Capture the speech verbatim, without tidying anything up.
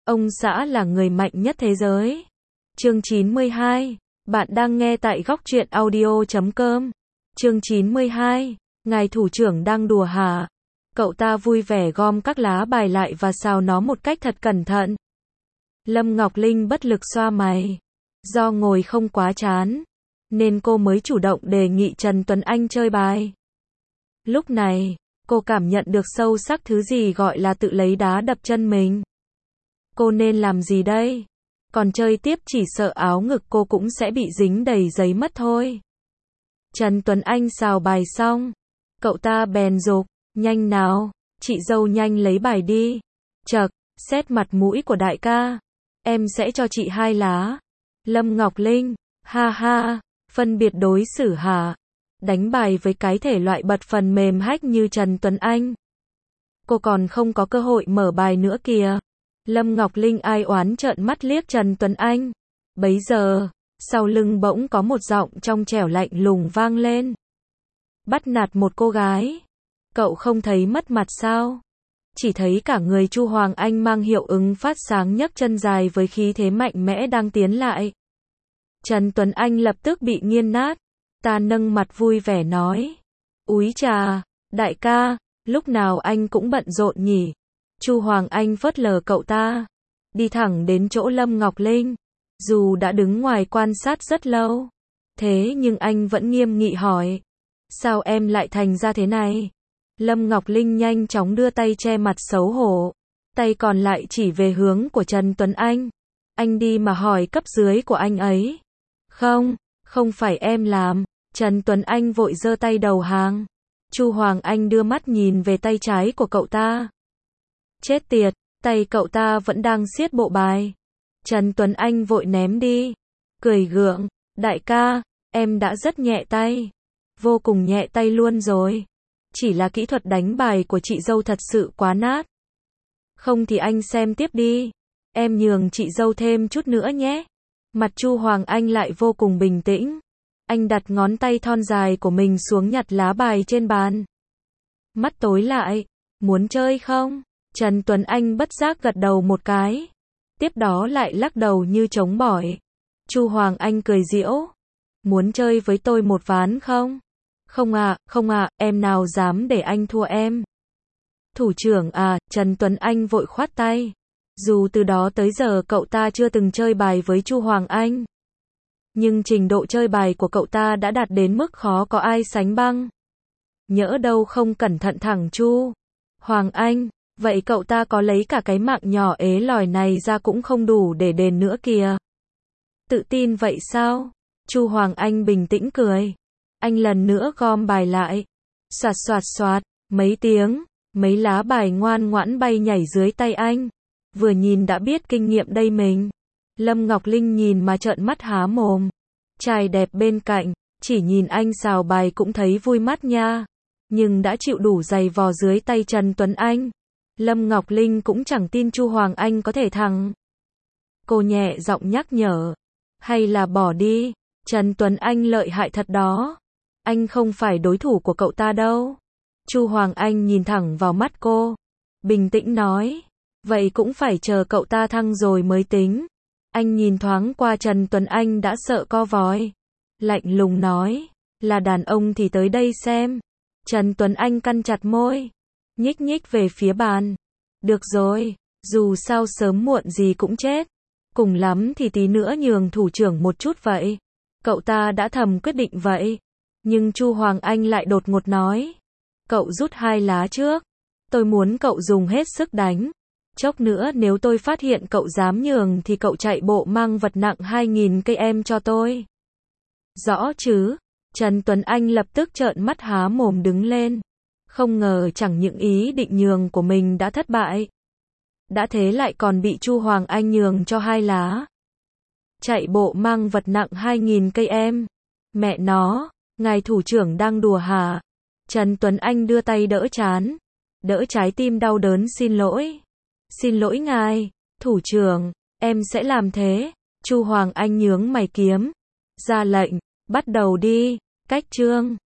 Ông xã là người mạnh nhất thế giới. Chương chín mươi hai. Bạn đang nghe tại góc truyện audio chấm com. Chương chín mươi hai. Ngài thủ trưởng đang đùa hả? Cậu ta vui vẻ gom các lá bài lại và xào nó một cách thật cẩn thận. Lâm Ngọc Linh bất lực xoa mày. Do ngồi không quá chán, nên cô mới chủ động đề nghị Trần Tuấn Anh chơi bài. Lúc này, cô cảm nhận được sâu sắc thứ gì gọi là tự lấy đá đập chân mình. Cô nên làm gì đây? Còn chơi tiếp chỉ sợ áo ngực cô cũng sẽ bị dính đầy giấy mất thôi. Trần Tuấn Anh xào bài xong, cậu ta bèn giục, nhanh nào, chị dâu nhanh lấy bài đi. Chậc, xét mặt mũi của đại ca, em sẽ cho chị hai lá. Lâm Ngọc Linh, ha ha, phân biệt đối xử hả? Đánh bài với cái thể loại bật phần mềm hack như Trần Tuấn Anh. Cô còn không có cơ hội mở bài nữa kìa. Lâm Ngọc Linh ai oán trợn mắt liếc Trần Tuấn Anh. Bấy giờ, sau lưng bỗng có một giọng trong trẻo lạnh lùng vang lên. Bắt nạt một cô gái, cậu không thấy mất mặt sao? Chỉ thấy cả người Chu Hoàng Anh mang hiệu ứng phát sáng nhấc chân dài với khí thế mạnh mẽ đang tiến lại. Trần Tuấn Anh lập tức bị nghiền nát. Ta nâng mặt vui vẻ nói. Úi chà, đại ca, lúc nào anh cũng bận rộn nhỉ? Chu Hoàng Anh phớt lờ cậu ta, đi thẳng đến chỗ Lâm Ngọc Linh. Dù đã đứng ngoài quan sát rất lâu, thế nhưng anh vẫn nghiêm nghị hỏi. Sao em lại thành ra thế này? Lâm Ngọc Linh nhanh chóng đưa tay che mặt xấu hổ, tay còn lại chỉ về hướng của Trần Tuấn Anh. Anh đi mà hỏi cấp dưới của anh ấy. Không, không phải em làm. Trần Tuấn Anh vội giơ tay đầu hàng. Chu Hoàng Anh đưa mắt nhìn về tay trái của cậu ta. Chết tiệt, tay cậu ta vẫn đang siết bộ bài. Trần Tuấn Anh vội ném đi, cười gượng, đại ca, em đã rất nhẹ tay, vô cùng nhẹ tay luôn rồi. Chỉ là kỹ thuật đánh bài của chị dâu thật sự quá nát. Không thì anh xem tiếp đi, em nhường chị dâu thêm chút nữa nhé. Mặt Chu Hoàng Anh lại vô cùng bình tĩnh. Anh đặt ngón tay thon dài của mình xuống nhặt lá bài trên bàn. Mắt tối lại, muốn chơi không? Trần Tuấn Anh bất giác gật đầu một cái, tiếp đó lại lắc đầu như chống bỏi. Chu Hoàng Anh cười giễu, muốn chơi với tôi một ván không? Không à, không à, em nào dám để anh thua em. Thủ trưởng à, Trần Tuấn Anh vội khoát tay. Dù từ đó tới giờ cậu ta chưa từng chơi bài với Chu Hoàng Anh, nhưng trình độ chơi bài của cậu ta đã đạt đến mức khó có ai sánh bằng. Nhỡ đâu không cẩn thận thẳng Chu Hoàng Anh, vậy cậu ta có lấy cả cái mạng nhỏ ế lòi này ra cũng không đủ để đền nữa kìa. Tự tin vậy sao? Chu Hoàng Anh bình tĩnh cười. Anh lần nữa gom bài lại. Soạt soạt soạt, mấy tiếng, mấy lá bài ngoan ngoãn bay nhảy dưới tay anh. Vừa nhìn đã biết kinh nghiệm đây mình. Lâm Ngọc Linh nhìn mà trợn mắt há mồm. Trai đẹp bên cạnh, chỉ nhìn anh xào bài cũng thấy vui mắt nha. Nhưng đã chịu đủ giày vò dưới tay Trần Tuấn Anh. Lâm Ngọc Linh cũng chẳng tin Chu Hoàng Anh có thể thắng. Cô nhẹ giọng nhắc nhở. Hay là bỏ đi, Trần Tuấn Anh lợi hại thật đó. Anh không phải đối thủ của cậu ta đâu. Chu Hoàng Anh nhìn thẳng vào mắt cô, bình tĩnh nói. Vậy cũng phải chờ cậu ta thăng rồi mới tính. Anh nhìn thoáng qua Trần Tuấn Anh đã sợ co vòi. Lạnh lùng nói. Là đàn ông thì tới đây xem. Trần Tuấn Anh cắn chặt môi, nhích nhích về phía bàn. Được rồi, dù sao sớm muộn gì cũng chết. Cùng lắm thì tí nữa nhường thủ trưởng một chút vậy. Cậu ta đã thầm quyết định vậy. Nhưng Chu Hoàng Anh lại đột ngột nói. Cậu rút hai lá trước. Tôi muốn cậu dùng hết sức đánh. Chốc nữa nếu tôi phát hiện cậu dám nhường thì cậu chạy bộ mang vật nặng hai nghìn kg cho tôi. Rõ chứ? Trần Tuấn Anh lập tức trợn mắt há mồm đứng lên. Không ngờ chẳng những ý định nhường của mình đã thất bại. Đã thế lại còn bị Chu Hoàng Anh nhường cho hai lá. Chạy bộ mang vật nặng hai nghìn kg. Mẹ nó, ngài thủ trưởng đang đùa hả? Trần Tuấn Anh đưa tay đỡ trán, đỡ trái tim đau đớn xin lỗi. Xin lỗi ngài, thủ trưởng, em sẽ làm thế. Chu Hoàng Anh nhướng mày kiếm, ra lệnh, bắt đầu đi. Cách chương